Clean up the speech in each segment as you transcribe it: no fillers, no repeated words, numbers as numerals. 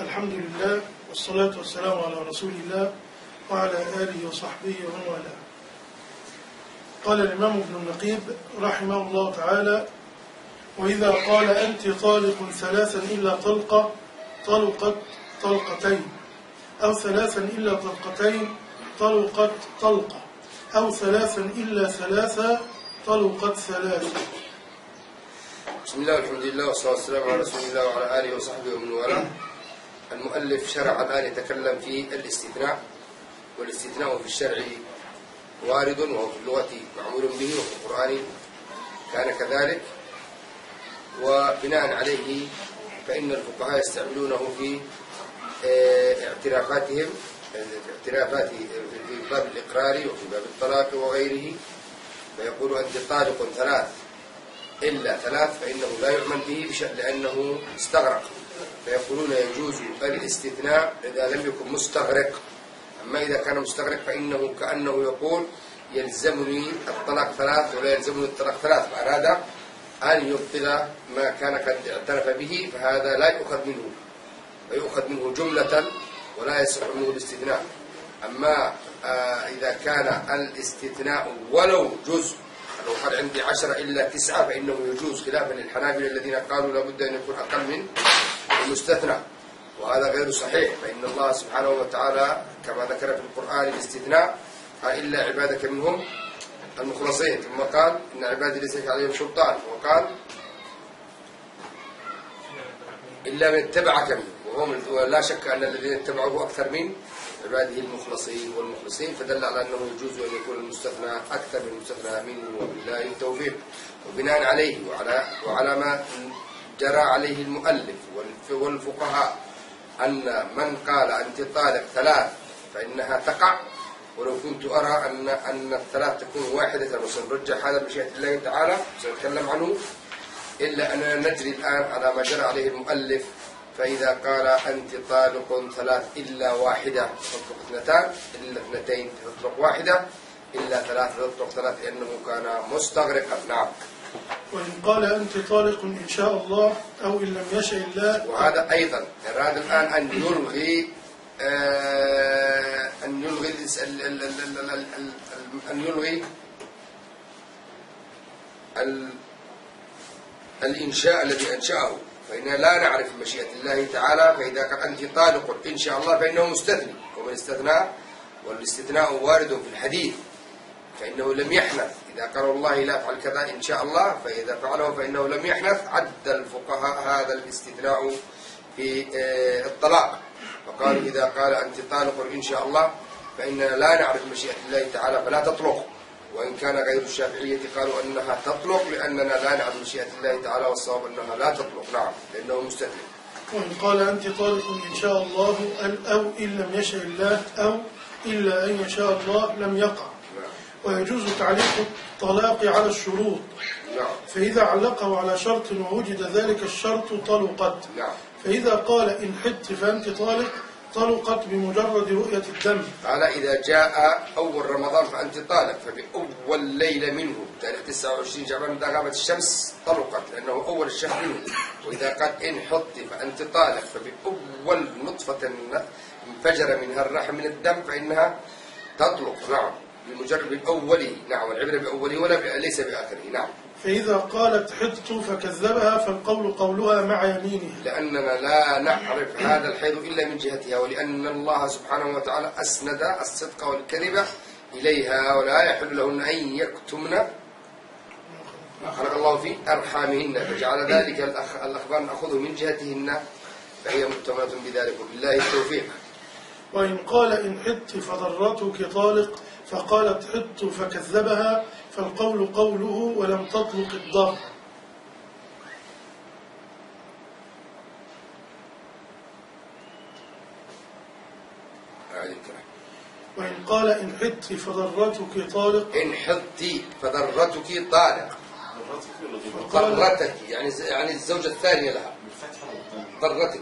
الحمد لله والصلاة والسلام على رسول الله وعلى آله وصحبه ومن والاه. قال الإمام ابن النقيب رحمه الله تعالى: وإذا قال أنت طالق ثلاثا إلا طلقة طلقت طلقتين، أو ثلاثا إلا طلقتين طلقت طلقة، أو ثلاثا إلا ثلاثة طلقت ثلاثة. بسم الله والحمد لله والصلاة والسلام على رسول الله وعلى آله وصحبه ومن والاه. المؤلف شرع الآن يتكلم في الاستثناء، والاستثناء في الشرع وارد، وهو في اللغة معمول به، وفي القرآن كان كذلك. وبناء عليه فإن الفقهاء يستعملونه في اعترافاتهم، في باب الإقرار وفي باب الطلاق وغيره، فيقول أنت طالق ثلاث إلا ثلاث، فإنه لا يؤمن به لأنه استغرق، فيقولون يجوز الاستثناء إذا لم يكن مستغرق. أما إذا كان مستغرق فإنه كأنه يقول يلزمني الطلاق ثلاث ولا يلزمني الطلاق ثلاث، فأراد أن يبطل ما كان قد اعترف به، فهذا لا يؤخذ منه، ويؤخذ منه جملة ولا يصح منه الاستثناء. أما إذا كان الاستثناء ولو جزء، لو قال عندي 10 إلا 9 فإنه يجوز، خلافا للحنابلة الذين قالوا لابد أن يكون أقل من المستثنى، وهذا غير صحيح. فإن الله سبحانه وتعالى كما ذكر في القرآن الاستثناء قال إلا عبادك منهم المخلصين، ثم قال إن عبادي ليس لك عليهم سلطان، وقال إلا من اتبعك منهم، ولا شك أن الذين اتبعوه أكثر من عباده المخلصين والمخلصين، فدل على أنه يجوز أن يكون المستثنى أكثر من المستثنى منه، وبالله التوفيق. وبناء عليه وعلى ما جرى عليه المؤلف والفقهاء أن من قال أنت طالق ثلاث فإنها تقع، ولو كنت أرى أن الثلاث تكون واحدة، وسنرجح هذا بمشيئة الله تعالى سنتكلم عنه، إلا أننا نجري الآن على ما جرى عليه المؤلف. فإذا قال أنت طالق ثلاث إلا واحدة تطلق اثنتان، إلا اثنتين تطلق واحدة، إلا ثلاث تطلق ثلاث، لأنه كان مستغرقا. نعم. وإن قال أنت طالق إن شاء الله أو إن لم يشاء الله، وهذا أيضا أراد الآن أن يلغي الإنشاء الذي أنشأه، فإننا لا نعرف مشيئة الله تعالى. فإذا قال أنت طالق إن شاء الله فإنه مستثني، ومن استثنى، والاستثناء وارد في الحديث، فإنه لم يحنث. إذا قال والله لا أفعل كذا إن شاء الله، فإذا فعله فإنه لم يحنث. عد الفقهاء هذا الاستثناء في الطلاق، فقالوا إذا قال أنت طالق إن شاء الله فإننا لا نعرف مشيئة الله تعالى فلا تطلق. وإن كان غير الشافعية قالوا أنها تطلق لأننا لا نعرف مشيئة الله تعالى، والصواب أنها لا تطلق. نعم، لأنه مستثنى. وإن قال أنت طالق إن شاء الله أو إن لم يشاء الله أو إلا أن يشاء الله لم يقع. ويجوز تعليق الطلاق على الشروط، فإذا علقه على شرط ووجد ذلك الشرط طلقت. فإذا قال إن حدت فأنت طالق طلقت بمجرد رؤية الدم. قال إذا جاء أول رمضان فأنت طالق، فبأول ليلة منه تاريخ 29 شعبان إذا غابت الشمس طلقت، لأنه أول الشهر منه. وإذا قال إن حدت فأنت طالق فبأول نطفة انفجر منها الرحم من الدم فإنها تطلق. نعم، بمجرد بأوله. نعم، والعبرة بأوله ولا ليس بآخره. نعم. فإذا قالت حدت فكذبها فالقول قولها مع يمينها، لأننا لا نعرف هذا الحيض إلا من جهتها، ولأن الله سبحانه وتعالى أسند الصدق والكذب إليها، ولا يحل لهن أن يكتمن ما خلق الله في أرحامهن، فجعل ذلك الأخبار نأخذه من جهتهن، فهي مؤتمنة بذلك، وبالله التوفيق. وإن قال إن حدت فضرتك طالق فقالت حدت فكذبها فالقول قوله ولم تطلق الضر. وإن قال إن حدت فضرتك طالق، إن حدت فضرتك طالق، ضرتك يعني الزوجة الثانية لها، ضرتك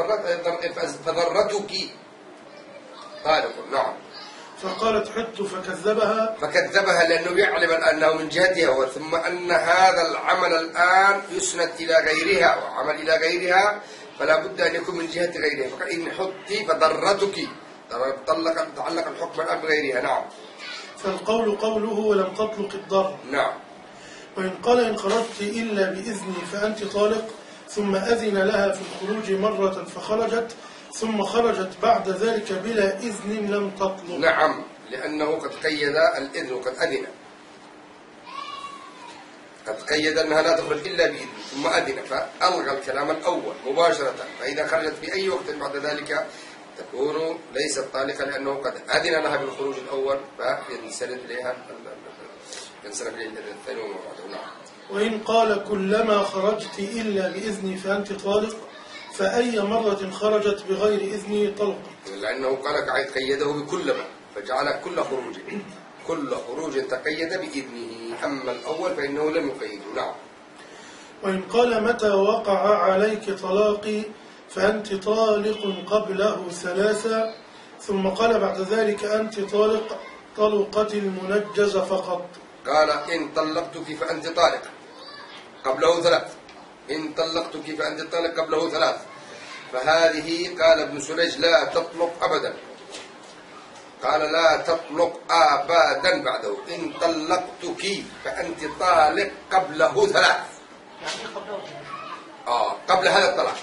فضرتك طالق. نعم. فقالت حدت فكذبها لأنه يعلم أنه من جهتها، ثم أن هذا العمل الآن يسند إلى غيرها، وعمل إلى غيرها فلا بد أن يكون من جهة غيرها. فقال إن حطي فضرتك، تعلق الحكم الآن بغيرها. نعم. فالقول قوله ولم تطلق الضرر. نعم. وإن قال إن خرجت إلا بإذني فأنت طالق، ثم أذن لها في الخروج مرة فخرجت، ثم خرجت بعد ذلك بلا إذن لم تطلق. نعم، لأنه قد قيد الإذن وقد أذن، قد قيد أنها لا تخرج إلا بإذن ثم أذن، فألغى الكلام الأول مباشرة. فإذا خرجت في أي وقت بعد ذلك تكون ليست طالقة، لأنه قد أذن لها بالخروج الأول، فينسلب إليها الثاني وما بعده. نعم. وإن قال كلما خرجت إلا بإذني فأنت طالق، فأي مرة خرجت بغير إذني طلقت. لأنه قال قيده بكلما، فجعل كل خروج تقيد بإذنه. أما الأول فإنه لم يقيده. نعم. وإن قال متى وقع عليك طلاقي فأنت طالق قبله ثلاثة، ثم قال بعد ذلك أنت طالق، طلقت المنجز فقط. قال إن طلقتك فأنت طالق قبله ثلاث، إن طلقتك فأنت طالق قبله ثلاث، فهذه قال ابن سريج لا تطلق أبدا، قال لا تطلق أبدا بعده. إن طلقتك فأنت طالق قبله ثلاث، قبل هذا الطلاق،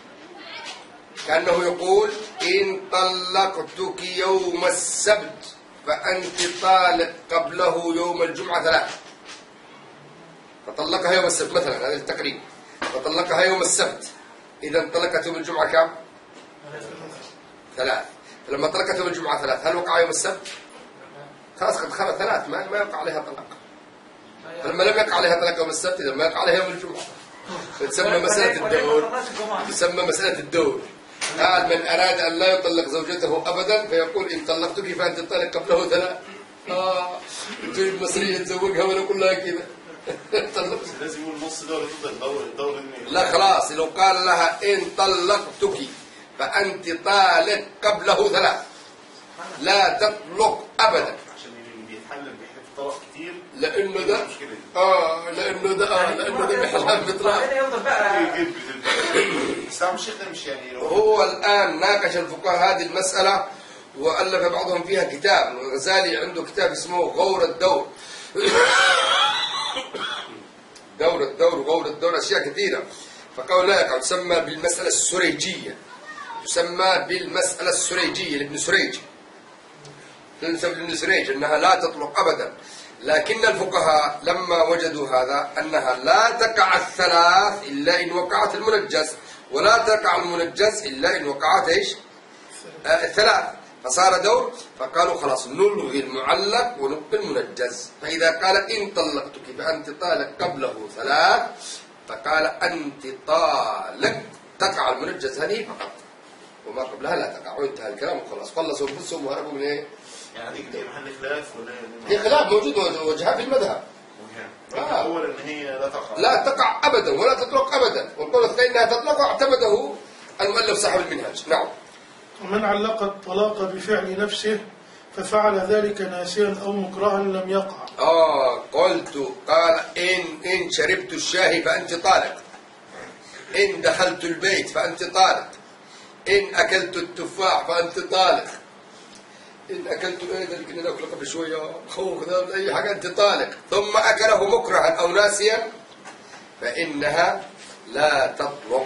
كأنه يقول إن طلقتك يوم السبت فأنت طالق قبله يوم الجمعة ثلاث، فطلقها يوم السبت مثلا، هذا التقريب، فطلقها يوم السبت، إذا طلقت يوم الجمعة كم؟ ثلاث. فلما طلقت يوم الجمعة ثلاث، هل وقع يوم السبت؟ خلاص قد خرج ثلاث، ما يقع عليها طلاق. فلما لم يقع عليها طلاق يوم السبت، إذا ما يقع عليها يوم الجمعة. تسمى مسألة الدور، تسمى مسألة الدور. قال من أراد أن لا يطلق زوجته أبدا فيقول إن طلقتك فأنت طالق قبله ثلاث. تريد مصرية تزوجها ولا كلها كذا. لازم يقول نص دور ضد الدور. لا خلاص، لو قال لها إن طلقتك فأنت طالق قبله ثلاث لا تطلق أبدا، عشان بيتحلل بيحب طلاق كتير، لأنه ده لأنه ده بحلال بطلاق. بس الشيخ ده مش يعني هو الآن ناقش الفقهاء هذه المسألة وألف بعضهم فيها كتاب. الغزالي عنده كتاب اسمه غور الدور غور الدور أشياء كثيرة. فقال لا يقع، تسمى بالمسألة السريجية، تسمى بالمسألة السريجية لابن سريج، تنسب لابن سريج أنها لا تطلق أبدا. لكن الفقهاء لما وجدوا هذا أنها لا تقع الثلاث إلا إن وقعت المنجز، ولا تقع المنجز إلا إن وقعت إيش؟ الثلاث، فصار دور. فقالوا خلاص نلغي المعلق ونبقي المنجز. فإذا قال إن طلقتك فأنت طالق قبله ثلاث، فقال أنت طالق، تقع المنجز هذه فقط، وما قبلها لا تقع، وانتهى الكلام وخلاص، خلصوا انفسهم وهربوا من ايه؟ يعني دي محل خلاف ولا هي خلاف موجود وجهها في المذهب. الأول إن هي لا تقع أبدا ولا تطلق أبدا، والقول الثاني أنها تطلق واعتمده المؤلف صاحب المنهج. نعم. ومن علق الطلاق بفعل نفسه ففعل ذلك ناسيا أو مكرها لم يقع. قلت قال إن شربت الشاي فأنت طالق، إن دخلت البيت فأنت طالق، إن أكلت التفاح فأنت طالق، إن أكلت إن نأكل قبل شوية خوف أي حاجة أنت طالق، ثم أكله مكرها أو ناسيا فإنها لا تطلق.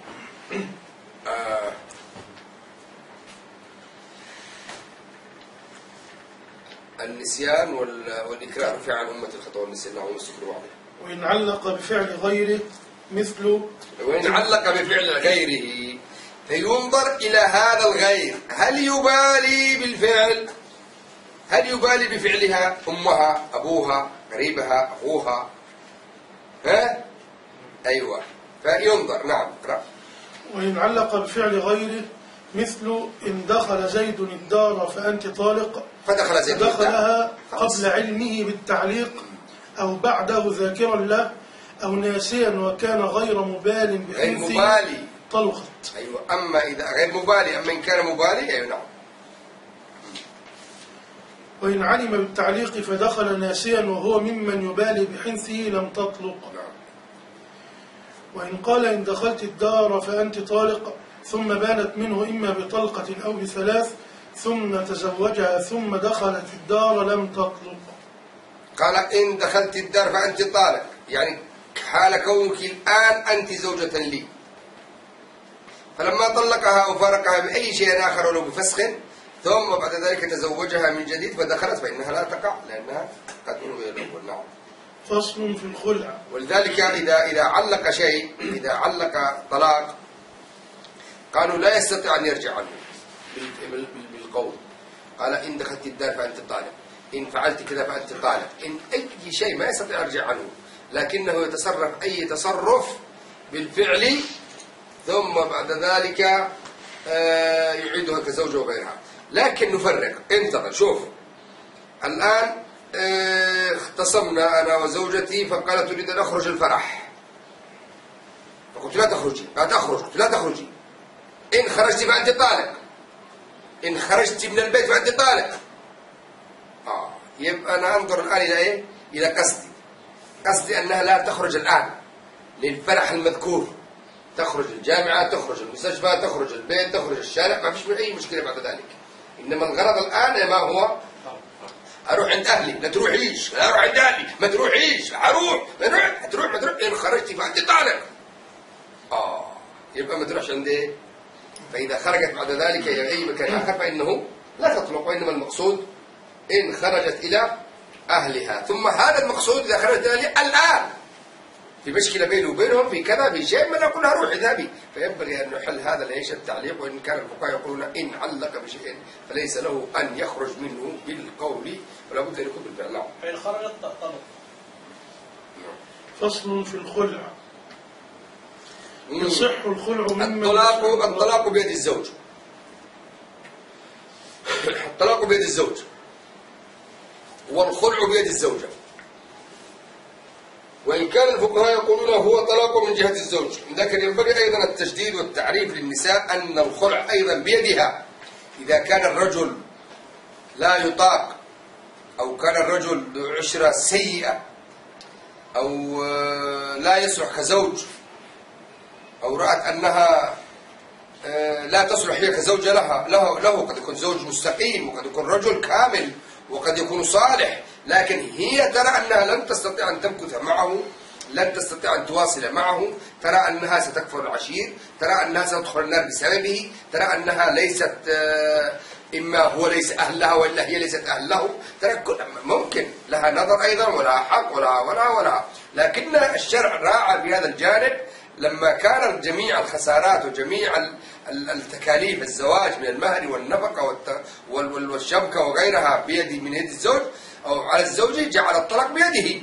النسيان والإكراه رفع عن أمة الخطأ والنسيان نعم واستكبروا عليه. وإن علق بفعل غيره مثل، وإن علق بفعل غيره فينظر إلى هذا الغير هل يبالي بالفعل، هل يبالي بفعلها أمها أبوها قريبها أخوها، أيوة، فينظر. نعم. وإن علق بفعل غيره مثل إن دخل زيد الدار فأنت طالق، فدخل زيد دخلها قبل علمه بالتعليق أو بعده ذاكرا له أو ناسيا وكان غير مبال بحنثه طلقت. أيوة. أما إذا غير مبالي، أما إن كان مبالي، أيوة. نعم. وإن علم بالتعليق فدخل ناسيا وهو ممن يبالي بحنثه لم تطلق. نعم. وإن قال إن دخلت الدار فأنت طالق ثم بانت منه إما بطلقة أو بثلاث ثم تزوجها ثم دخلت الدار لم تطلق. قال إن دخلت الدار فأنت طالق، يعني حال كونك الآن أنت زوجة لي، فلما طلقها أو فارقها بأي شيء آخر ولو بفسخ ثم بعد ذلك تزوجها من جديد فدخلت فإنها لا تقع لأنها قد أنوي الأول. نعم. فصل في الخلع. ولذلك إذا علق شيء، إذا علق طلاق قالوا لا يستطيع أن يرجع عنه بالقول. قال إن دخلت الدار فأنت طالق، إن فعلت كذا فأنت طالق، إن أي شيء ما يستطيع أن يرجع عنه، لكنه يتصرف أي تصرف بالفعل ثم بعد ذلك يعيدها كزوجه وغيرها. لكن نفرق، انتظر شوف الآن اختصمنا أنا وزوجتي فقالت تريد أن أخرج الفرح، فقلت لا تخرجي، لا تخرج، قلت لا تخرجي، إن خرجت فأنت طالق، إن خرجت من البيت فأنت طالق. يبقى أنا أنظر الآن إلى إيه؟ إلى قصدي أنها لا تخرج الآن للفرح المذكور، تخرج الجامعة، تخرج المستشفى، تخرج البيت، تخرج الشارع، ما فيش أي مشكلة بعد ذلك. إنما الغرض الآن ما هو؟ أروح عند أهلي، لا تروحيش، لا أروح عند أهلي، ما تروحيش، أروح، ما تروح، إن خرجت فأنت طالق. يبقى ما تروحش عند إيه؟ فإذا خرجت بعد ذلك إلى أي مكان آخر فإنه لا تطلق، وإنما المقصود إن خرجت إلى أهلها. ثم هذا المقصود إذا خرجت إلى الآن في مشكلة بيني وبينهم في كذا في شيء، من أقول لها روحي ذهبي، فينبغي أن نحل هذا ليش التعليق. وإن كان الفقهاء يقولون إن علق بشيء فليس له أن يخرج منه بالقول ولا بد أن يكون بالفعل. نعم. فإن خرجت طلق. فصل في الخلع. يصح الخلع مما الطلاق بيد الزوج. الطلاق بيد الزوج والخلع بيد الزوجة، وإن كان الفقهاء يقولون هو طلاق من جهة الزوج، لكن ينبغي أيضا التشديد والتعريف للنساء أن الخلع أيضا بيدها. إذا كان الرجل لا يطاق أو كان الرجل ذو عشرة سيئة أو لا يصلح كزوج أو رأت أنها لا تصلح هي كزوجة له قد يكون زوج مستقيم وقد يكون رجل كامل وقد يكون صالح، لكن هي ترى أنها لن تستطيع أن تمكث معه، لن تستطيع أن تواصل معه، ترى أنها ستكفر العشير، ترى أنها ستدخل النار بسببه، ترى أنها ليست إما هو ليس أهل لها وإلا هي ليست أهل له، ترى ممكن لها نظر أيضا ولها حق ولها، لكن الشرع راعى بهذا الجانب لما كانت جميع الخسارات وجميع التكاليف الزواج من المهر والنفقة والشبكة وغيرها من يد الزوج أو على الزوج، جعل الطلاق بيده.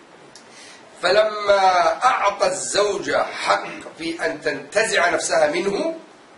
فلما أعطى الزوجة حق في أن تنتزع نفسها منه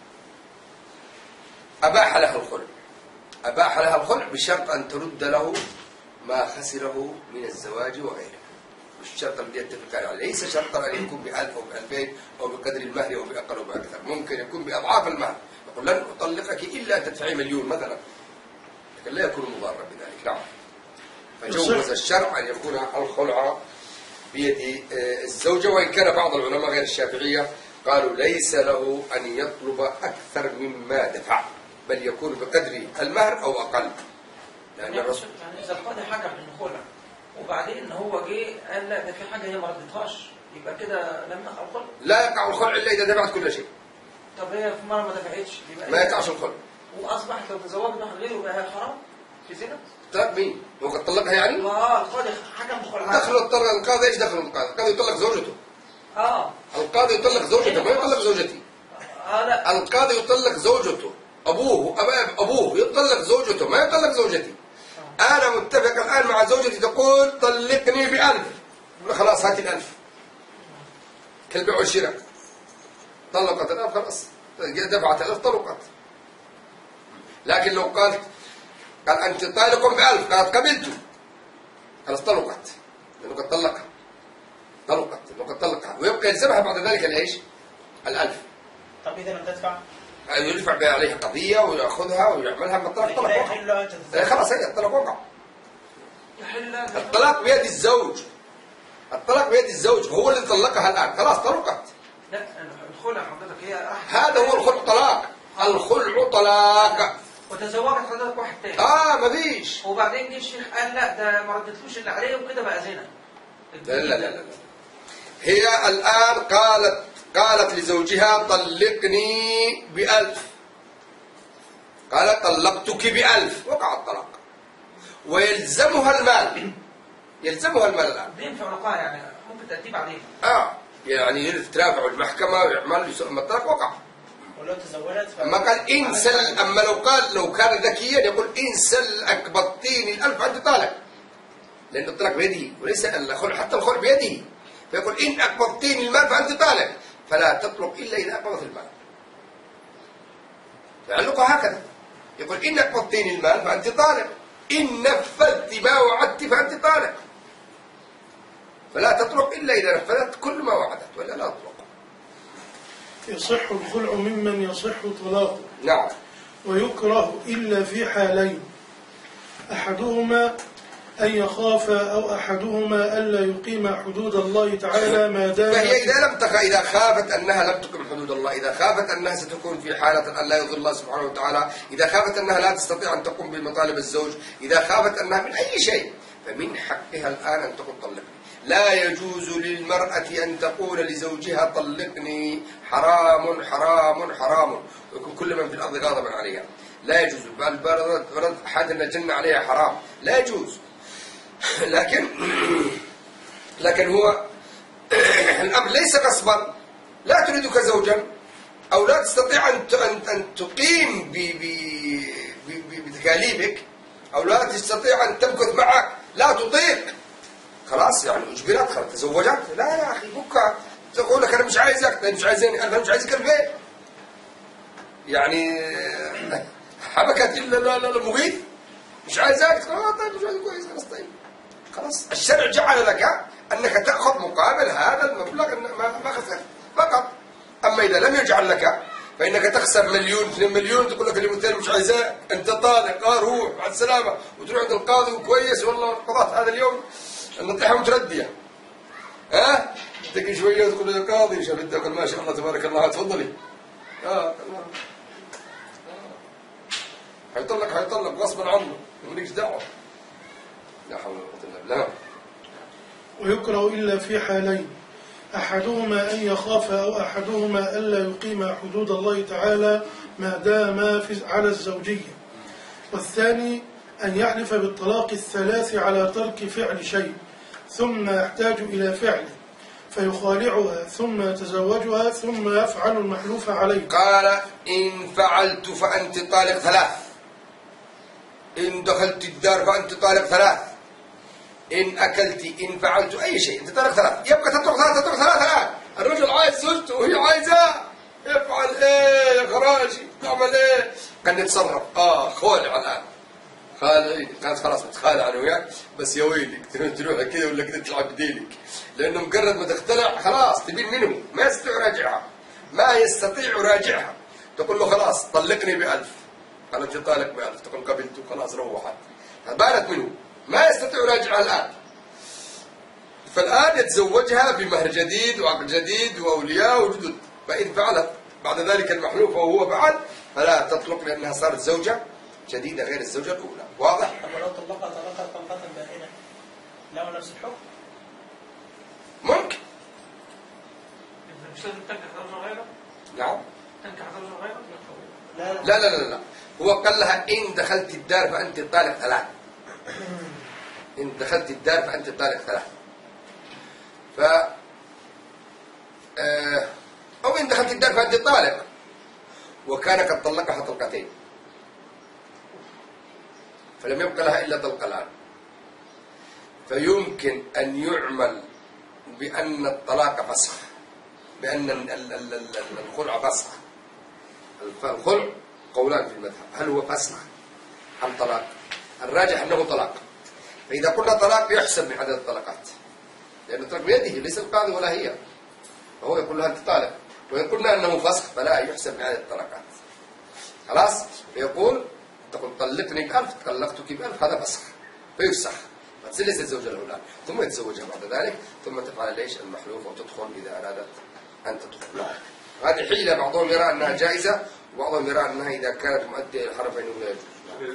أباح لها الخلع بشرط أن ترد له ما خسره من الزواج وغيره، الشرط الذي يتفقان عليه، ليس شرطا أن يكون ب1000 أو ب2000 أو بقدر المهر أو بأقل أو بأكثر، ممكن يكون بأضعاف المهر، يقول لن أطلقك إلا أن تدفعي 1,000,000 مثلا، لكن لا يكون مضارا بذلك. نعم. فجوز الشرع أن يكون الخلع بيد الزوجة، وإن كان بعض العلماء غير الشافعية قالوا ليس له أن يطلب أكثر مما دفع، بل يكون بقدر المهر أو أقل. لأن الرسول يعني إذا القاضي حكم إنه خلع وبعدين هو جه قال لا ده في حاجة هي ما ردتهاش، يبقى كده لم يقع الخلع؟ لا يقع الخلع إلا إذا دفعت كل شيء. طب هي في مرة ما دفعتش ما يقعش الخلع. وأصبحت لو تزوجت واحد غيره يبقى هي حرام في زنا؟ طلق مين؟ هو قد طلقها يعني؟ القاضي حكم بخلع. دخل القاضي ايش دخل القاضي؟ القاضي يطلق زوجته. القاضي يطلق زوجته، ما يطلق زوجتي. لا. القاضي يطلق زوجته، أبوه يطلق زوجته، ما يطلق زوجتي. أنا متفق الآن مع زوجتي تقول طلقني ب1000، خلاص هاتي 1000 كالبيع والشراء. طلقت 1000 خلاص، دفعت 1000 طلقت. لكن لو قال أنت طالق ب1000 قالت قبلت، خلاص طلقت لأنه قد طلقها، ويبقى يلزمها بعد ذلك الإيش؟ 1000. طب إذا لم تدفع؟ يدفع عليها قضية ويأخذها ويعملها بالطلاق. طلق وقع. خلاص هي الطلاق وقع. الطلاق بيد الزوج، هو اللي طلقها الآن، خلاص طلقت. هي هذا هو الخلع طلاق. الخلع طلاق. وتزوجت حضرتك واحد تاني. مفيش. وبعدين جه الشيخ قال لا ده ما ردتلوش اللي عليه وكده بقى زنا. لا. هي الآن قالت لزوجها طلقني ب1000. قالت طلقتك ب1000، وقع الطلاق ويلزمها المال. يلزمها المال الآن. دين في عنقها يعني ممكن تأتي بعدين. يعني ترافعوا المحكمة ويعمل الطلاق وقع. ولو تزوجت أما قال إن سل، أما لو كان ذكيا يقول إن سلك بطيني 1000 أنت طالق، لأن الطلاق بيده وليس الخلع، حتى الخلع بيده. فيقول إن أقبضتيني المال فأنت طالق، فلا تطلق إلا إذا أقبضت المال. يعلقها هكذا، يقول إن أقبضتيني المال فأنت طالق، إن نفذت ما وعدت فأنت طالق، فلا تطلق إلا إذا نفذت كل ما وعدت، ولا لا تطلق. يصح الخلع ممن يصح طلاقه. نعم. ويكره إلا في حالين: أحدهما أن يخاف، أو أحدهما ألا يقيم حدود الله تعالى ما دام. فهي إذا خافت أنها لم تقم حدود الله، إذا خافت أنها ستكون في حالة أن لا يضل الله سبحانه وتعالى، إذا خافت أنها لا تستطيع أن تقوم بمطالب الزوج، إذا خافت أنها من أي شيء، فمن حقها الآن أن تقول طلقني. لا يجوز للمرأة أن تقول لزوجها طلقني، حرام حرام حرام، ويكون كل من في الأرض غاضبا عليها. لا يجوز. برد أحد أن الجنة عليها حرام، لا يجوز. لكن هو الأمر ليس غصبا. لا تريدك زوجا، أو لا تستطيع أن تقيم بتكاليفك، أو لا تستطيع أن تمكث معك، لا تطيق، خلاص يعني أجبرت، خلاص تزوجت. لا يا أخي بكى تقول لك أنا مش عايزك، أنا مش عايزني، أنا مش عايزك البيت، يعني حبكت إلا لا مغيث مش عايزك. طيب مش عايزك كويس، خلاص. طيب خلاص، الشرع جعل لك أنك تأخذ مقابل هذا المبلغ ما خسرت فقط. أما إذا لم يجعل لك فإنك تخسر 1,000,000 2,000,000، تقول لك اليوم مش عايزاه، أنت طالق، روح مع السلامة، وتروح عند القاضي وكويس والله قضيت هذا اليوم النطيحة متردية. تجي شوية وتقول له يا قاضي شو بدك؟ ما شاء الله تبارك الله تفضلي. حيطلق غصبا عنه، مالكش دعوة. لا حول ولا قوة إلا بالله. ويكره إلا في حالين: أحدهما أن يخاف، أو أحدهما ألا يقيم حدود الله تعالى ما دام على الزوجية. والثاني أن يحلف بالطلاق الثلاث على ترك فعل شيء، ثم يحتاج إلى فعله فيخالعها، ثم يتزوجها، ثم يفعل المحلوف عليه. قال إن فعلت فأنت طالق 3، إن دخلت الدار فأنت طالق 3، إن أكلت، إن فعلت أي شيء أنت طالق 3. يبقى تترك 3 الآن. الرجل عايز زوجته وهي عايزاه، يفعل إيه يا خراجي؟ تعمل إيه؟ قد نتصرف. خالع الآن، كانت خلاص متخالع أنا وياك، بس يا ويلك تروح كذا ولا كذا تلعب بديلك، لأنه مجرد ما تختلع خلاص تبين منه، ما يستطيع يراجعها. تقول له خلاص طلقني ب1000، قال أنت طالق ب1000، تقول قبلته خلاص روحت، بانت منه، ما يستطيع يراجعها الآن. فالآن يتزوجها بمهر جديد وعقد جديد وأولياء وجدد. فإن فعلت بعد ذلك المحلوف وهو فعل فلا تطلق، لأنها صارت زوجة جديدة غير الزوجة الأولى. واضح؟ أما لو طلقها طلقة بائنة له نفس الحكم؟ ممكن. مش لازم تنكح زوجة غيره؟ نعم. تنكح زوجة غيره؟ لا. هو قال لها إن دخلت الدار فأنت طالق 3. إن دخلت الدار فأنت طالق 3. أو إن دخلت الدار فأنت طالق، وكان قد طلقها طلقتين، فلم يبق لها إلا طلقة الآن، فيمكن أن يعمل بأن الطلاق فسخ، بأن الخلع فسخ. الخلع قولان في المذهب، هل هو فسخ أم طلاق؟ الراجح أنه طلاق. فإذا قلنا طلاق يحسب من عدد الطلقات، لأن الطلاق بيده ليس القاضي ولا هي، فهو يقول لها أنت طالق. وإن قلنا أنه فسخ فلا يحسب من عدد الطلقات، خلاص. فيقول تقول طلقني ب1000، طلقتك ب1000، هذا فسخ فيفسخ، فتسلس الزوجة الأولى، ثم يتزوجها بعد ذلك، ثم تفعل ليش المحلوف وتدخل إذا أرادت أن تدخل. هذه حيلة بعضهم يرى أنها جائزة وبعضهم يرى أنها إذا كانت مؤدية إلى الحرم فإنه لا يجوز.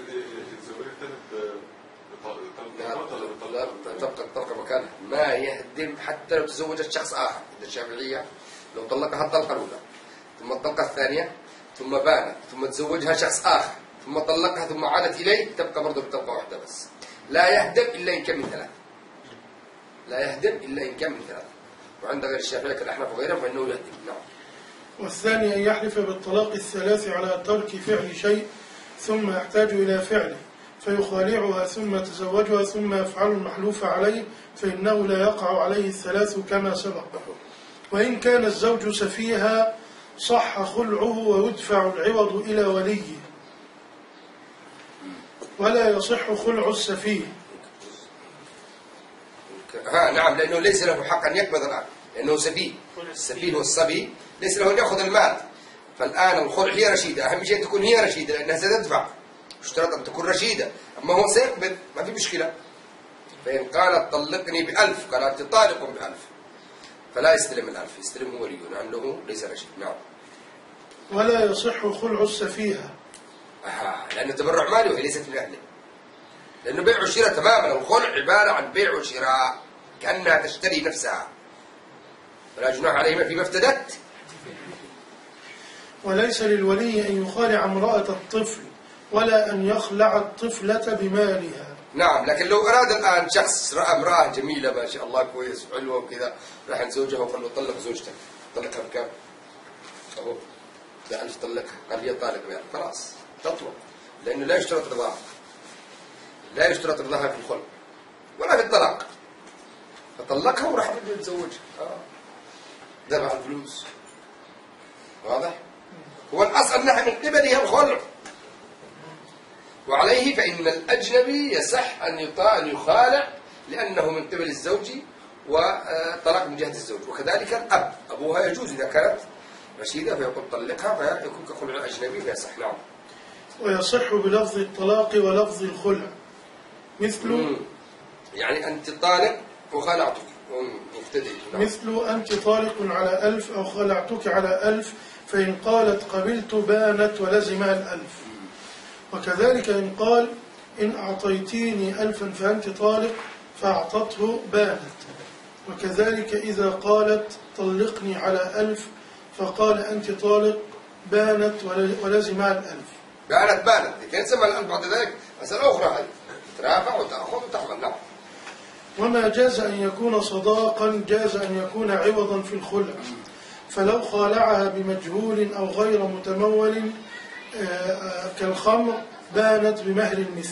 تبقى مكانها ما يهدم حتى لو تزوجت شخص آخر. عند الشافعية لو طلقها الطلقة الأولى ثم الطلقة الثانية ثم بانت ثم تزوجها شخص آخر ثم طلقها ثم عادت إليه تبقى برضه بطلقة واحدة بس. لا يهدم إلا إن كان من ثلاث. لا يهدم إلا إن كان من ثلاث. وعند غير الشافعية كالأحناف وغيرهم فإنه يهدم. نعم. والثاني أن يحلف بالطلاق الثلاث على ترك فعل شيء ثم يحتاج إلى فعله فيخالعها ثم يتزوجها ثم يفعل المحلوف عليه فإنه لا يقع عليه الثلاث كما سبق. وإن كان الزوج سفيها صح خلعه ويدفع العوض إلى وليه ولا يصح خلع السفيه. نعم لأنه ليس له حق أن يقبض الآن لأنه سفيه. السفيه والصبي ليس له أن يأخذ المال. فالآن الخلع هي رشيدة. أهم شيء تكون هي رشيدة لأنها ستدفع. اشترط أن تكون رشيدة. أما هو سيقبض ما في مشكلة. فإن قالت طلقني ب1000 قال أنت طالق ب1000 فلا يستلم ال1000 يستلمه وليه لأنه ليس رشيد. نعم. ولا يصح خلع السفيهة لأنه تبرع مالي وهي ليست من أهله. لأنه بيع وشراء تماما. الخلع عبارة عن بيع وشراء كأنها تشتري نفسها ولا جناح عليهما فيما افتدت. وليس للولي أن يخالع امرأة الطفل ولا أن يخلع الطفلة بمالها. نعم لكن لو أراد الآن شخص رأى امرأة جميلة ما شاء الله كويس وحلوة وكذا راح نزوجها وقال له طلق زوجتك طلقها بكم؟ أهو ب1000 طلقها قال هي طالق ب1000 خلاص تطلق لأنه لا يشترط رضاها. لا يشترط رضاها في الخلق ولا في الطلاق. فطلقها وراح بده يتزوجها دفع الفلوس. واضح؟ هو الأصل أنها من قبلها الخلع وعليه فإن الأجنبي يصح أن يخالع لأنه من قبل الزوج وطلاق من جهة الزوج. وكذلك الأب أبوها يجوز إذا كانت رشيدة فيقول طلقها فيكون كخلع الأجنبي فيصح. نعم. ويصح بلفظ الطلاق ولفظ الخلع مثل يعني أنت طالق وخلعتك مفتدئ. مثل أنت طالق على 1000 أو خلعتك على 1000 فإن قالت قبلت بانت ولزمها 1000. وكذلك إن قال إن أعطيتيني 1000 فأنت طالق فأعطته بانت. وكذلك إذا قالت طلقني على 1000 فقال أنت طالق بانت ولزمها 1000. بانت كان سمى ال1000 بعد ذلك مسألة أخرى هذه ترافع وتأخذ وتعمل. نعم. وما جاز أن يكون صداقا جاز أن يكون عوضا في الخلع. فلو خالعها بمجهول أو غير متمول كالخمر بانت بمهر المثل.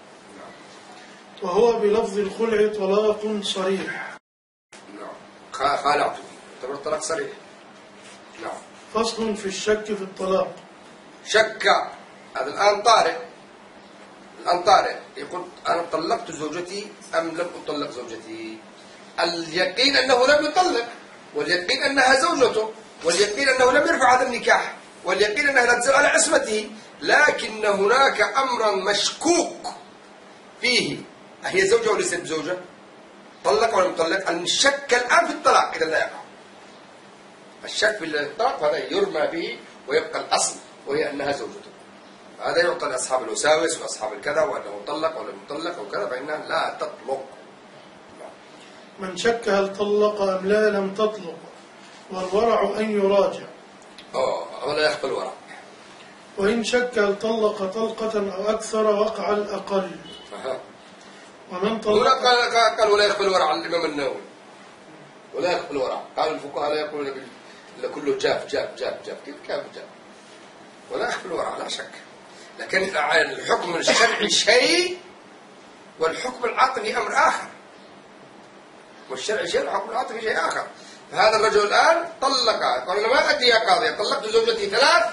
وهو بلفظ الخلع طلاق صريح. نعم. خالعته يعتبر طلاق صريح. نعم. فصل في الشك في الطلاق. شك هذا الآن طارئ يقول أنا طلقت زوجتي أم لم أطلق زوجتي. اليقين أنه لم يطلق واليقين أنها زوجته واليقين أنه لم يرفع هذا النكاح واليقين أنها لا تزال على عصمته. لكن هناك أمرا مشكوك فيه أهي زوجة أو ليست زوجة طلق ولا مطلق. الشك الآن في الطلاق إذا لا يقع. الشك في الطلاق هذا يرمى به ويبقى الأصل وهي أنها زوجته. هذا يعطى لأصحاب الوساوس وأصحاب الكذا وأنه طلق ولا مطلق وكذا فإنها لا تطلق. من شك هل طلق أم لا لم تطلق والورع أن يراجع. ولا يخفى الورع. وإن شك هل طلق طلقة أو أكثر وقع الأقل. ومن طلق قال ولا يخفى الورع على الإمام النووي ولا يخفى الورع. قال الفقهاء لا يقولون إلا كله جاف كيف جاف ولا يخفى الورع لا شك. لكن الحكم الشرعي شيء والحكم العاطفي أمر آخر. والشرعي شيء والحكم العاطفي شيء آخر. فهذا الرجل الآن طلق قال أنا ما أدري يا قاضي طلقت زوجتي 3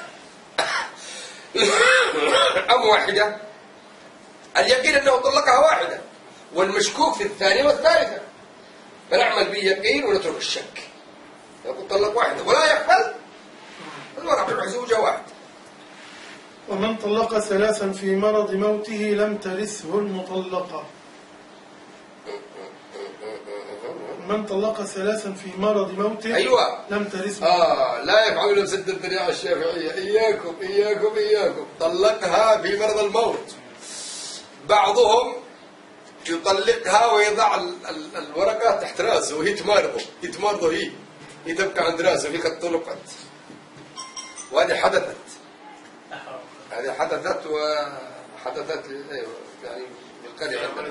أم واحدة. اليقين أنه طلقها واحدة والمشكوك في الثانية والثالثة فنعمل باليقين ونترك الشك. يقول طلق واحدة ولا يقبل الورع بيبع زوجة واحدة. ومن طلق 3 في مرض موته لم ترثه المطلقة. من طلق ثلاثا في مرض موته أيوة. لم ترث. لا يفعلون بسد الذريعة الشافعية. إياكم إياكم إياكم. طلقها في مرض الموت. بعضهم يطلقها ويضع الورقة تحت راسه وهي تمارضه هي تبقى عند راسه وهي قد طلقت. وهذه حدثت وحدثت أيوة يعني بالقرية عندنا.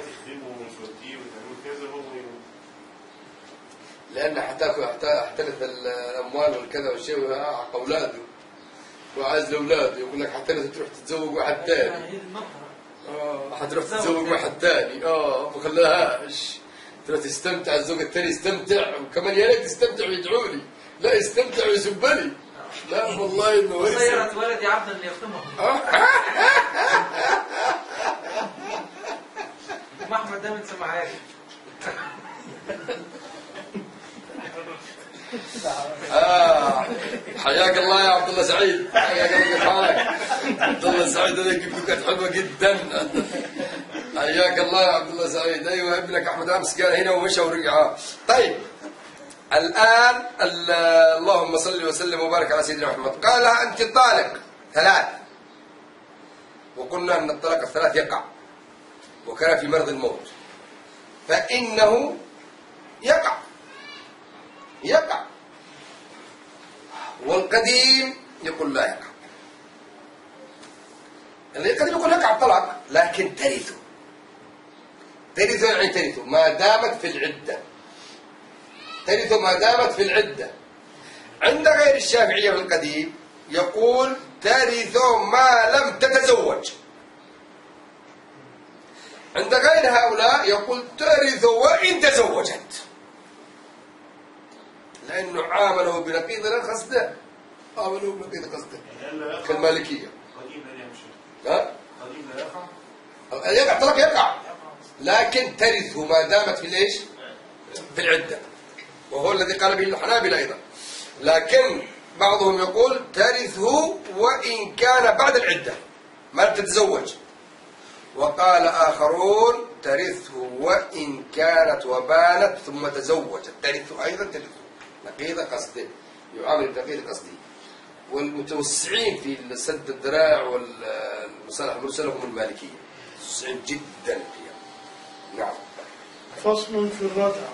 لأن حتلت الأموال والكذا والشيء وحق أولاده وعايز لأولاده يقول لك حتلت تروح تتزوج واحد ثاني. حتروح تتزوج واحد ثاني ما خلاهاش تروح تستمتع. الزوج الثاني يستمتع وكمان يا ريت يستمتع ويدعوا لي. لا يستمتع ويسب لي. لا والله انه سيرت ولدي عبدا ليختمه. محمد ده من سمعاري. حياك الله يا عبد الله سعيد. حياك الله. كيف حالك؟ عبد الله سعيد هذا كيف كانت حلوه جدا. حياك الله يا عبد الله سعيد. ايوه ابنك احمد امس قال هنا ومشى ورجع. طيب الان اللهم صل وسلم وبارك على سيدنا محمد. قال لها انت طالق ثلاث. وقلنا ان الطلاق الثلاث يقع وكان في مرض الموت فانه يقع والقديم يقول لا يقع. القديم يقول يقع الطلاق لكن ترثه يعني ترثه ما دامت في العدة. عند غير الشافعية في القديم يقول ترث ما لم تتزوج. عند غير هؤلاء يقول ترث وإن تزوجت. لأنه عامله بنقيض قصده. كالمالكية. لا يقع طلاق يقع لكن ترثه ما دامت في ليش؟ في العدة. وهو الذي قال به الحنابلة أيضا. لكن بعضهم يقول ترثه وإن كان بعد العدة ما تتزوج. وقال آخرون ترثه وإن كانت وبانت ثم تزوجت. ترثه أيضا ترثه نقيض قصده. يعامل بنقيض قصده. والمتوسعين في سد الذراع والمصالح المرسلة هم المالكية. متوسعين جدا فيها. نعم. فصل في الرجعة.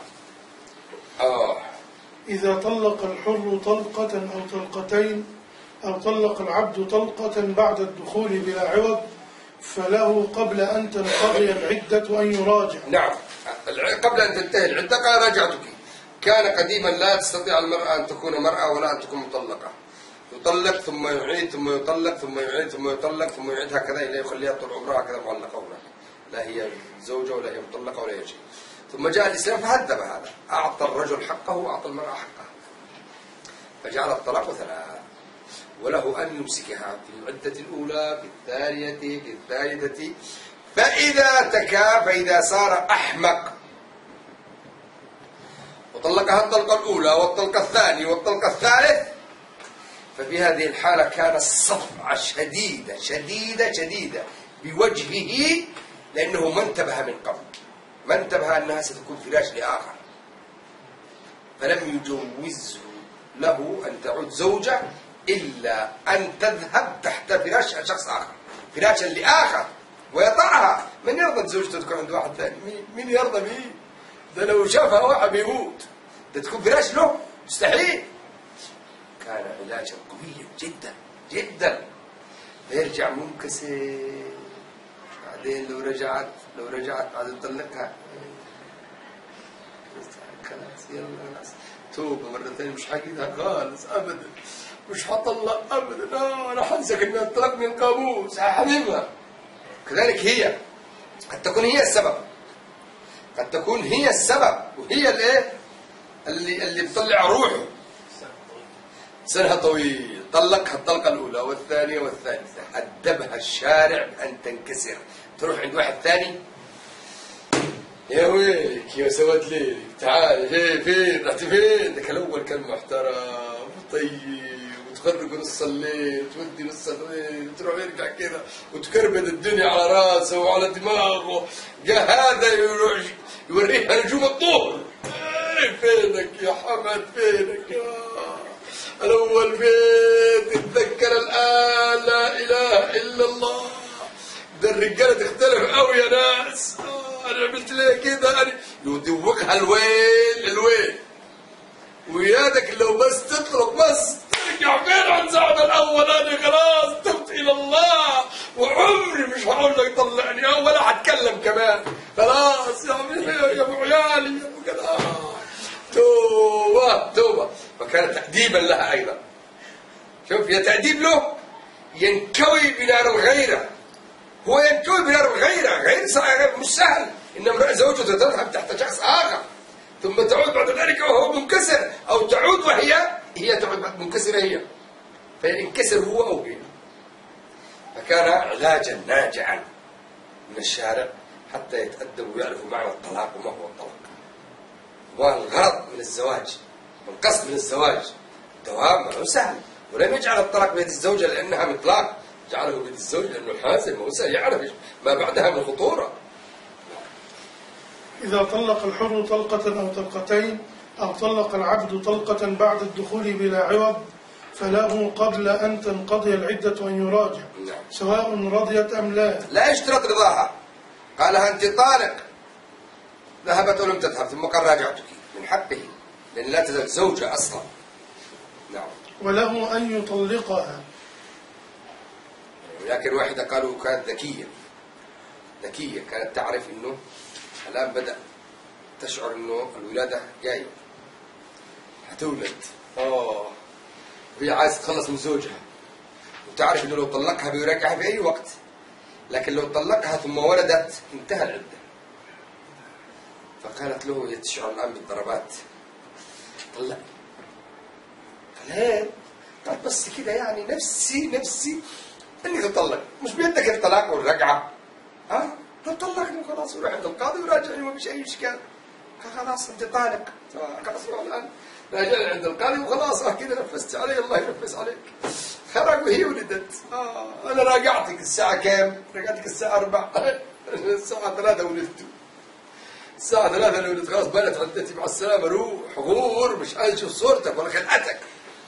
إذا طلق الحر طلقة أو طلقتين أو طلق العبد طلقة بعد الدخول بلا عوض فله قبل أن تنقضي العدة أن يراجع. نعم قبل أن تنتهي العدة قال راجعتك. كان قديما لا تستطيع المرأة أن تكون مرأة ولا أن تكون مطلقة. يطلق ثم يعيد ثم يطلق ثم يعيد ثم يطلق ثم يعيد هكذا إلى يخليها طول عمرها هكذا معلقة هناك. لا هي زوجة ولا هي مطلقة ولا هي شيء. ثم جاء الإسلام فهذب هذا. أعطى الرجل حقه وأعطى المرأة حقها. فجعل الطلاق ثلاث. وله أن يمسكها في العدة الأولى في الثانية في الثالثة. فإذا صار أحمق وطلقها الطلقة الأولى والطلقة الثانية والطلقة الثالث ففي هذه الحالة كان الصفعة شديدة بوجهه لأنه ما انتبه من قبل. ما انتبه أنها ستكون فراش لآخر فلم يجوزه له أن تعود زوجة إلا أن تذهب تحت فراش شخص آخر فراشا لآخر ويطعها. من يرضى زوجته تكون عند واحد ثاني؟ مين يرضى به؟ ده لو شافها واحد بيموت. ده تكون فراش له مستحيل. كان علاجا قويا جدا فيرجع منكسر. بعدين لو رجعت عاد تطلقها خلاص يلا ناس توبة مرة ثانية مش حقيقها خالص أبدا. مش هطلق أبدا. أنا حنسك إنها طلق من القاموس حبيبها. كذلك هي قد تكون هي السبب وهي اللي بتطلع روحه. سنها طويل. طلقها الطلقة الأولى والثانية والثالثة. أدبها الشارع بأن تنكسر. تروح عند واحد ثاني يا ويلك يا سواد ليلي تعال فين رحت فين؟ ذاك الأول كان محترم وطيب وتخرج نص الليل وتودي نص الليل وتروح يرجع كذا وتكربد الدنيا على راسه وعلى دماغه. جاء هذا يوريها نجوم الظهر. فينك يا حمد فينك يا الأول بيت اتذكر الآن لا إله إلا الله. ده الرجالة تختلف قوي يا ناس. أنا عملت ليه كده؟ أنا يدوقها الويل ويادك لو بس تطلق بس ترجع فين عن زعم الأول. أنا خلاص تبت إلى الله وعمري مش هقول لك طلعني ولا هتكلم كمان. خلاص يا أبو عيالي يا أبو كده. توبة توبة. فكان تأديبا لها أيضا. شوف يا تأديب له ينكوي بنار الغيرة. هو ينكوي بنار الغيرة غير مش سهل إن امرأة زوجته تذهب تحت شخص آخر ثم تعود بعد ذلك وهو منكسر أو تعود وهي تعود منكسرة هي فينكسر هو أو هي. فكان علاجا ناجعا من الشارع حتى يتأدبوا ويعرفوا معنى الطلاق وما هو الطلاق والغرض من الزواج والقصد من الزواج دوام ما هو سهل. ولم يجعل الطلاق بيد الزوجة لأنها مطلاق، جعله بيد الزوج لأنه حازم وسهل يعرف ما بعدها من خطورة. إذا طلق الحر طلقة أو طلقتين أو طلق العبد طلقة بعد الدخول بلا عوض فله قبل أن تنقضي العدة أن يراجع سواء رضيت أم لا. لا يشترط رضاها. قالها أنت طالق ذهبت ولم تذهب ثم قال راجعتك من حقه لأن لا تزال زوجة أصلا. نعم. وله أن يطلقها. لكن واحدة قالوا كانت ذكية كانت تعرف إنه الآن بدأ تشعر إنه الولادة جاية هتولد وهي عايزة تخلص من زوجها وتعرف إنه لو طلقها بيراجعها في أي وقت، لكن لو طلقها ثم ولدت انتهى العدة. فقالت له هي تشعر الآن بالضربات طلق. قال ليه؟ قالت بس كده يعني نفسي اني تطلق مش بيدك الطلاق والرجعة. طلقني خلاص وروح عند القاضي وراجعني ما فيش اي اشكال. خلاص انت طالق خلاص روح الان راجعني عند القاضي وخلاص كذا نفست علي الله ينفس عليك. خرج وهي ولدت. انا راجعتك الساعة كام؟ راجعتك الساعة 4 الساعة 3 ولدت. الساعة 3 اللي ولدت خلاص بلت عدتي مع السلامة روح غور مش عايز اشوف صورتك ولا خلقتك.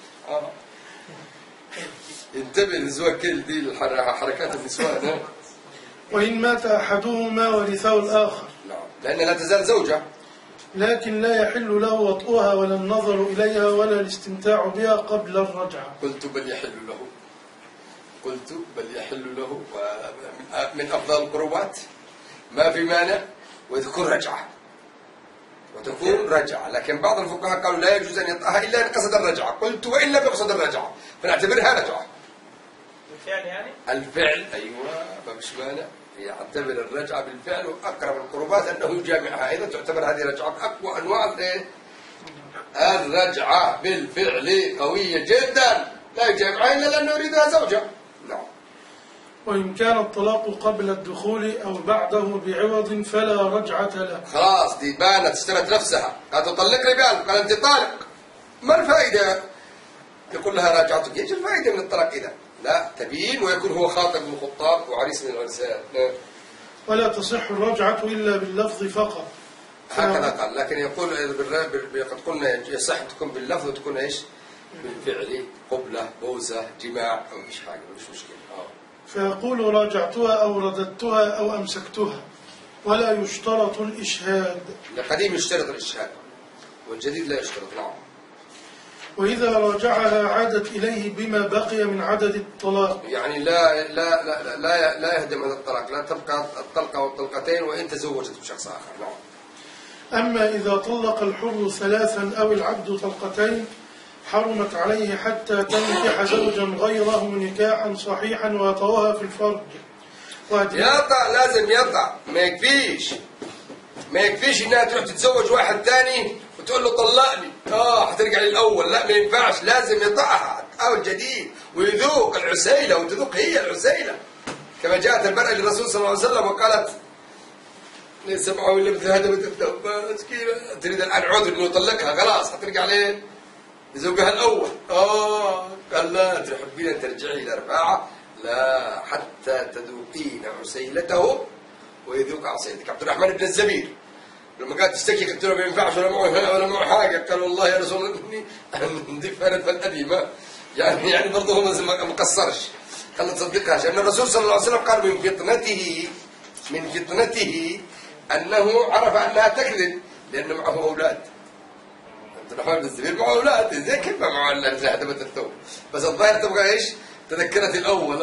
انتبه للزواج كل دي حركات النسوان. وإن مات أحدهما ورثه الآخر. نعم لأنها لا تزال زوجة. لكن لا يحل له وطئها ولا النظر إليها ولا الاستمتاع بها قبل الرجعة. قلت بل يحل له من أفضل القربات ما في مانع وتكون رجعة. لكن بعض الفقهاء قالوا لا يجوز أن يطأها إلا إن قصد الرجعة. قلت وإن لم يقصد الرجعة فنعتبرها رجعة. بالفعل يعني؟ الفعل أيوة ما مش مانع يعتبر الرجعة بالفعل وأقرب القربات أنه يجامعها أيضا تعتبر هذه رجعة. أقوى أنواع الرجعة بالفعل قوية جدا لا يجامعها إلا لأنه يريدها زوجة. نعم. وإن كان الطلاق قبل الدخول أو بعده بعوض فلا رجعة له. خلاص دي بانت اشترت نفسها قالت طلقني بقلب قال أنت طالق ما الفائدة؟ يقول لها راجعتك ايش الفائدة من الطلاق إذا؟ لا تبين ويكون هو خاطب من الخطاب وعريس من العرسان. ولا تصح الرجعة إلا باللفظ فقط. هكذا قال. لكن يقول قد قلنا يصح تكون باللفظ وتكون ايش؟ بالفعل قبلة بوزة جماع أو مش حاجة مش مشكلة. فيقول راجعتها أو رددتها أو أمسكتها ولا يشترط الإشهاد. القديم يشترط الإشهاد والجديد لا يشترط. نعم. وإذا راجعها عادت إليه بما بقي من عدد الطلاق. يعني لا يهدم هذا الطلاق لا تبقى الطلقة والطلقتين وإن تزوجت بشخص آخر. نعم. أما إذا طلق الحر 3 أو العبد طلقتين حرمت عليه حتى تنكح زوجا غيره نكاحا صحيحا ويطوها في الفرج. يطع لازم يطع ما يكفيش انها تروح تتزوج واحد ثاني وتقول له طلقني هترجع للأول. لا ما ينفعش لازم يطعها أو جديد ويذوق العسيلة وتذوق هي العسيلة كما جاءت المرأة للرسول صلى الله عليه وسلم وقالت ليس معه إلا مثل هدمة الثوب مسكينة تريد الآن عذر إنه يطلقها خلاص هترجع لين لزوجها الأول. قال لا تحبين أن ترجعي إلى رفاعة لا حتى تذوقين عسيلته ويذوق عسيلتك. عبد الرحمن بن الزبير لما قالت تشتكي قلت له ما ينفعش ولا معه ولا معه حاجه، قال والله يا رسول الله اني نضيف انا فالابي ما يعني برضه هو ما مقصرش، خلت تصدقها عشان الرسول صلى الله عليه وسلم قال من فطنته انه عرف انها تكذب لانه معه اولاد. عبد الرحمن بن الزبير معه اولاد زي كيف معه اولاد هدمت الثوب، بس الظاهر تبغى ايش؟ تذكرت الاول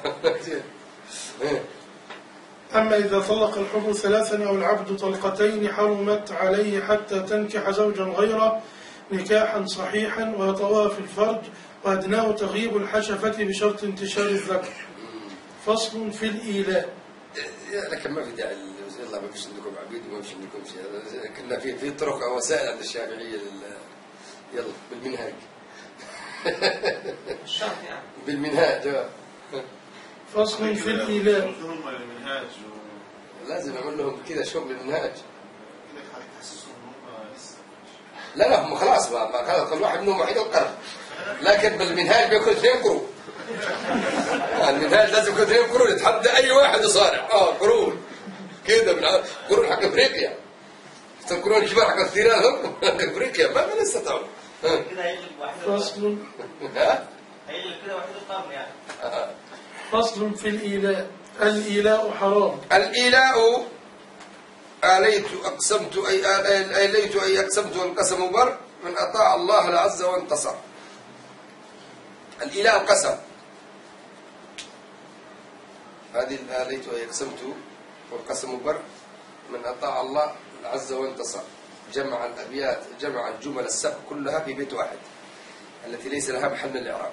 أما إذا طلق الحر ثلاثا أو العبد طلقتين حرمت عليه حتى تنكح زوجا غيره نكاحا صحيحا ويطواه في الفرج، وأدناه تغييب الحشفة بشرط انتشار الذكر. فصل في الإيلاء. لكن ما في داعي، يلا ما فيش عندكم عبيد وما فيش عندكم شيء، كنا في طرق او وسائل عند الشافعيه يلا بالمنهاج. الشرط يعني بالمنهاج. فصل في الإيلاء. هم المنهاج لازم اعمل لهم كذا شغل المنهاج. تحسسهم ان هم لسه لا هم خلاص خلاص كل واحد منهم وحيد القرن، لكن بالمنهاج بيكون 2 قرون. المنهاج لازم يكون 2 قرون يتحدى اي واحد يصارع قرون كده من قرون حق افريقيا، القرون الكبار حق الثيران هم افريقيا ما استطاعوا. كده هيقلب واحد فصل هيقلب كده واحد القرن يعني. فصل في الإيلاء. الإيلاء حرام. الإيلاء آليت أقسمت آليت أي أقسمت والقسم بر من أطاع الله العز وانتصر. الإيلاء قسم، هذه آليت أي أقسمت والقسم بر من أطاع الله العز وانتصر. جمع الأبيات، جمع الجمل السبع كلها في بيت واحد التي ليس لها محل من الإعراب.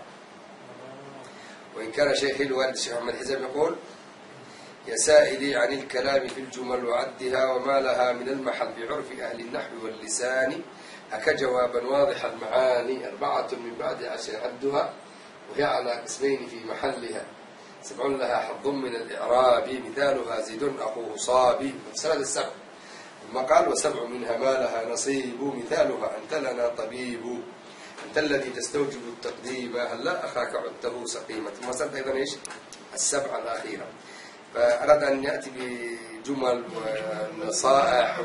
وإن كان شيخي الوالد الشيخ محمد حزام يقول: يا سائلي عن الكلام في الجمل وعدها وما لها من المحل بعرف أهل النحو واللسان، أك جوابا واضح المعاني 4 من بعد 10 عدها، وهي على قسمين في محلها 7 لها حظ من الإعراب، مثالها زيد أخوه صابي مسألة السبع. ثم قال: و7 منها ما لها نصيب، مثالها أنت لنا طبيب، أنت الذي تستوجب التقديم، هل لا أخاك عدته سقيمة. ثم مسألة أيضا إيش؟ السبعة الأخيرة. فأراد أن يأتي بجمل ونصائح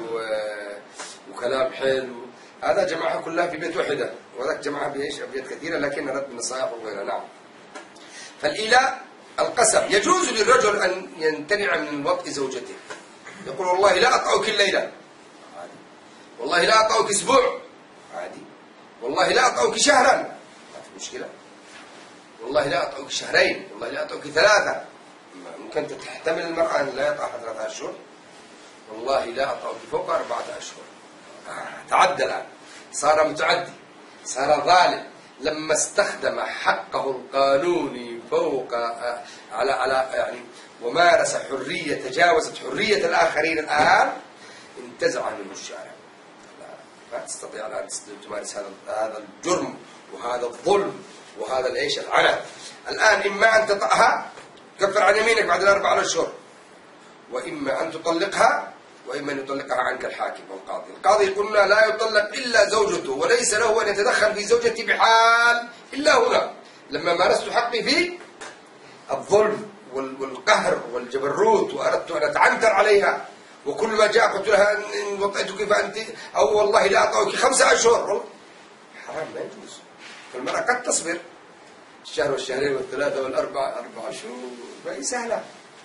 وكلام حلو، هذا جمعها كلها في بيت واحدة، وذاك جمعها بإيش؟ أبيات كثيرة، لكن أراد بالنصائح وغيرها. نعم. فالإيلاء القسم. يجوز للرجل أن يمتنع من وطء زوجته، يقول: والله لا أطأك الليلة، عادي. والله لا أطأك أسبوع، عادي. والله لا أطأك شهرا، ما في مشكلة. والله لا أطأك شهرين، والله لا أطأك 3. ممكن تحتمل المرأة أن لا يطأها 3 أشهر. والله لا أطأك فوق 4 أشهر. تعدى الآن، صار متعدي، صار ظالم لما استخدم حقه القانوني فوق على يعني ومارس حرية، تجاوزت حرية الآخرين. الآن انتزع منه الشارع، لا تستطيع الآن تمارس هذا الجرم وهذا الظلم وهذا العيش العنف. الآن إما أن تطأها كفر عن يمينك بعد 4 أشهر، وإما أن تطلقها، وإما أن يطلقها عنك الحاكم والقاضي. القاضي قلنا لا يطلق إلا زوجته، وليس له أن يتدخل في زوجتي بحال إلا هنا، لما مارست حقي في الظلم والقهر والجبروت، وأردت أن أتعنتر عليها، وكل ما جاء قلت لها إن وطئتك فأنت، أو والله لا أطأك 5 أشهر. حرام، ما يجوز. فالمرأة قد تصبر الشهر والشهرين وال3 وال4 4 شهور، فهي سهلة.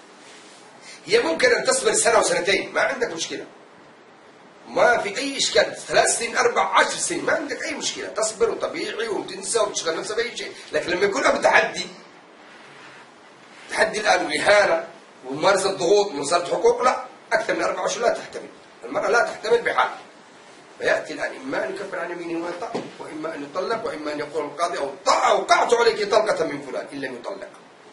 هي ممكن أن تصبر 1 و2 ما عندك مشكلة، ما في أي إشكال. 3 سنين 4 10 سنين ما عندك أي مشكلة، تصبر وطبيعي وتنسى وتشغل نفسها بأي شيء. لكن لما يكون أبو تحدي الآن وإهانة وممارسة ضغوط وممارسة حقوق، لا، أكثر من 4 أشهر لا تحتمل. المرأة لا تحتمل بحال. فيأتي الآن إما أن يكفر عن يمينه ويطأ، وإما أن يطلق، وإما أن يقول القاضي: أوقعت عليك طلقة من فلان، إن لم يطلق.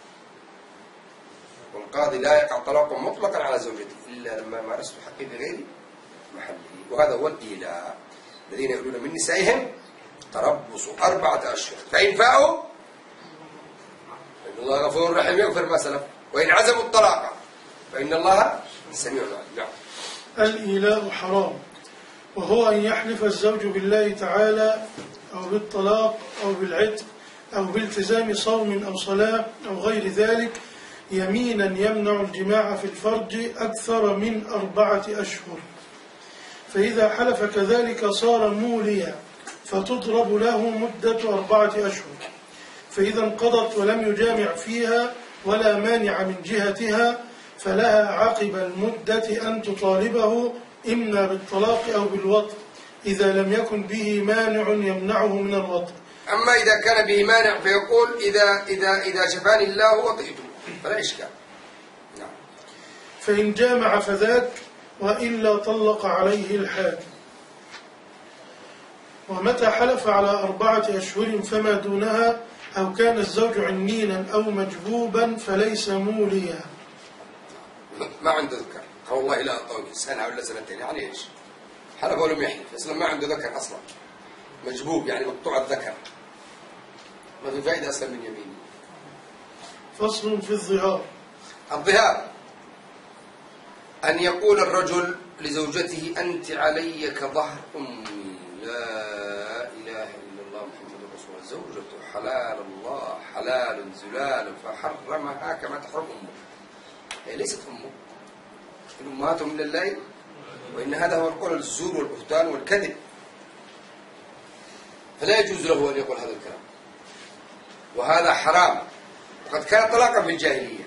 والقاضي لا يقع طلاق مطلقا على زوجته إلا لما مارست حقي بغير محله. وهذا هو الإيلاء. الذين يقولون من نسائهم تربص 4 أشهر، فإن فاءوا فإن الله غفور رحيم يغفر ما سلف، وإن عزموا الطلاق فإن الله سميع عليم. الإيلاء حرام، وهو أن يحلف الزوج بالله تعالى أو بالطلاق أو بالعتق أو بالتزام صوم أو صلاة أو غير ذلك يمينا يمنع الجماع في الفرج أكثر من 4 أشهر، فإذا حلف كذلك صار موليا فتضرب له مدة 4 أشهر. فإذا انقضت ولم يجامع فيها ولا مانع من جهتها فلها عقب المدة أن تطالبه إما بالطلاق أو بالوطء إذا لم يكن به مانع يمنعه من الوطء. أما إذا كان به مانع فيقول إذا شفاني الله وطئته فلا إشكال. نعم. فإن جامع فذاك وإلا طلق عليه الحاكم. ومتى حلف على 4 أشهر فما دونها أو كان الزوج عنينا أو مجبوبا فليس موليا. ما عنده ذكر، قال والله لا أطوق سنة ولا سنتين، يعني إيش؟ حلف ولم يحلف، أصلا ما عنده ذكر أصلا، مجبوب يعني مقطوع الذكر، ما في فائدة أصلا من يمينه. فصل في الظهار. الظهار أن يقول الرجل لزوجته أنت علي كظهر أمي، لا إله إلا الله محمد رسول الله، زوجته حلال الله حلال زلال فحرمها كما تحرم أمه. هي ليست أمه، الأمهات من الله، وإن هذا هو القول الزور والبهتان والكذب، فلا يجوز له أن يقول هذا الكلام، وهذا حرام، وقد كان طلاقا في الجاهلية.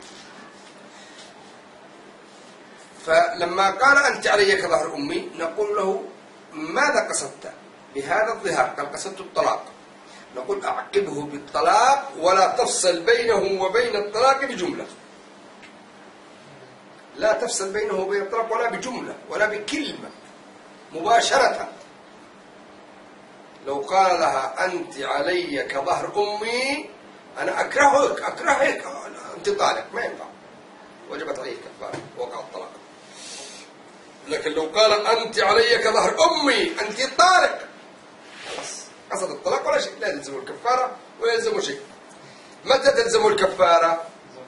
فلما قال أنت علي كظهر أمي نقول له ماذا قصدت بهذا الظهار؟ قال قصدت الطلاق. نقول أعقبه بالطلاق ولا تفصل بينه وبين الطلاق بجملة، لا تفصل بينه وبين الطلاق ولا بجملة ولا بكلمة، مباشرة. لو قال لها أنت علي كظهر أمي أنا أكرهك أنت طالق، ما ينفع، وجبت عليه الكفارة ووقع الطلاق. لكن لو قال أنت علي كظهر أمي أنت طالق، خلاص قصد الطلاق ولا شيء، لا يلزم الكفارة ولا يلزم شيء. متى تلزم الكفارة؟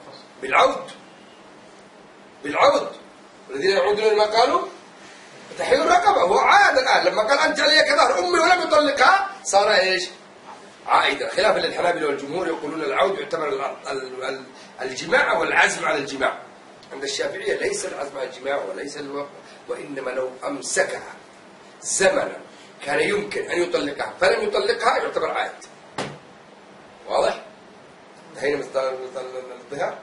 بالعود، والذين يعودون لما قالوا تحرير الرقبة. هو عاد الآن لما قال أنت علي كظهر أمي ولم يطلقها صار إيش؟ عائدا، خلافا للحنابلة والجمهور يقولون العود يعتبر الجماع والعزم على الجماع. عند الشافعية ليس العزم على الجماع وليس الوقت، وإنما لو أمسكها زمنا كان يمكن أن يطلقها فلم يطلقها يعتبر عائد. واضح؟ انتهينا من الظهار.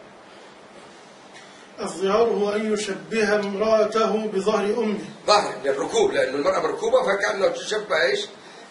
الظهار هو أن يشبه امرأته بظهر أمه، ظهر للركوب، لأن المرأة مركوبة فكأنه تشبه إيش؟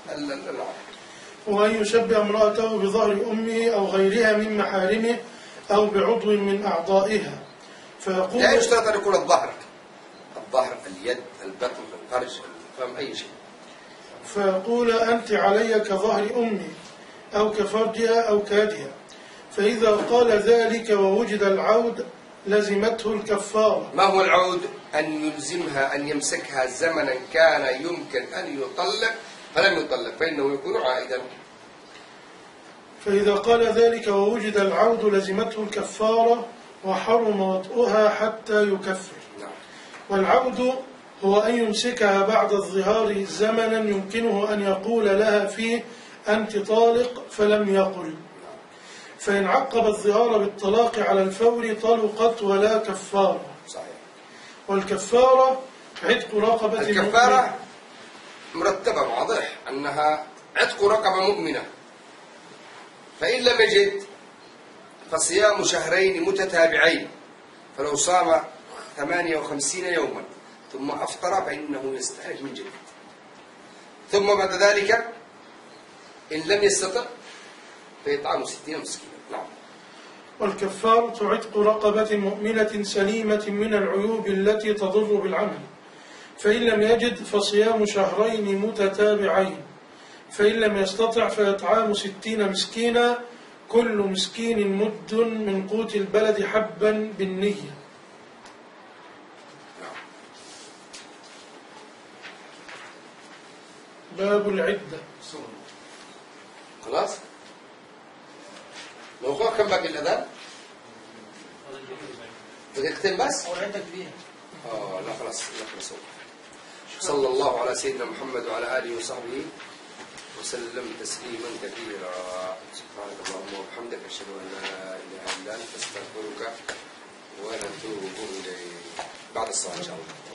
وأن يشبه امرأته بظهر أمه أو غيرها من محارمه أو بعضو من أعضائها. فيقول لا يشترط أن يكون الظهر، اليد، البطن، الفرج، الفم، أي شيء. فيقول أنت علي كظهر أمي أو كفرجها أو كيدها. فإذا قال ذلك ووجد العود لزمته الكفارة. ما هو العود؟ أن يلزمها أن يمسكها زمنا كان يمكن أن يطلق فلم يطلق فإنه يكون عائدا. فإذا قال ذلك ووجد العود لزمته الكفارة وحرم وطئها حتى يكفر. والعود هو أن يمسكها بعد الظهار زمنا يمكنه أن يقول لها فيه أنت طالق فلم يقل. فإن عقب الظهار بالطلاق على الفور طلقت ولا كفارة. صحيح. والكفارة عتق رقبة الكفارة مرتبة واضح أنها عتق رقبة مؤمنة، فإن لم يجد فصيام شهرين متتابعين، فلو صام 58 يوما ثم أفطر فإنه يستأنف من جديد، ثم بعد ذلك إن لم يستطع فيطعم 60 مسكينا. نعم. والكفارة عتق رقبة مؤمنة سليمة من العيوب التي تضر بالعمل، فإن لم يجد فصيام شهرين متتابعين، فإن لم يستطع فإطعام 60 مسكينا، كل مسكين مد من قوت البلد حبا بالنية. باب العدة. خلاص؟ لو قال كم باقي الأذان؟ دقيقتين بس؟ والعدة كبيرة. لا خلاص نخلص. صلى الله على سيدنا محمد وعلى آله وصحبه وسلم تسليما كثيرا. سبحانك اللهم وبحمدك أشهد أن لا إله إلا أنت أستغفرك ونتوب إليك. بعد الصلاة إن شاء الله.